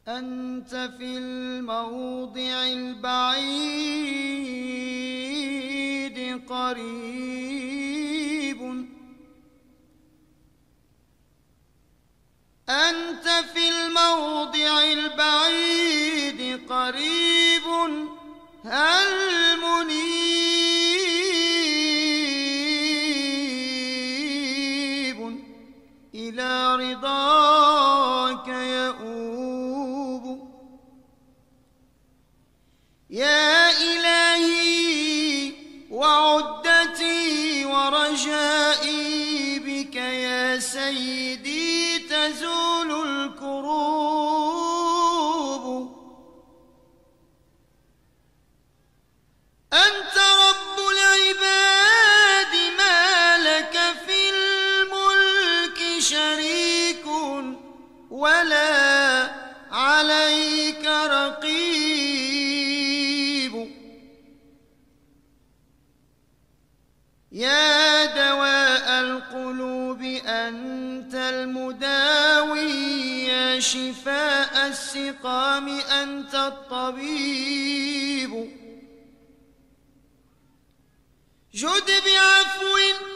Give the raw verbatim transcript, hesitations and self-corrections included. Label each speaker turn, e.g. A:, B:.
A: أنت في الموضع البعيد قريب، أنت في الموضع البعيد قريب، هل منيب إلى رضاك يؤوب. يا إلهي وعدتي ورجائي بك يا سيدي تزول الكروب. أنت رب العباد ما لك في الملك شريك ولا عليك رقيب. يا دواء القلوب أنت المداوي، يا شفاء السقام أنت الطبيب. جد بعفو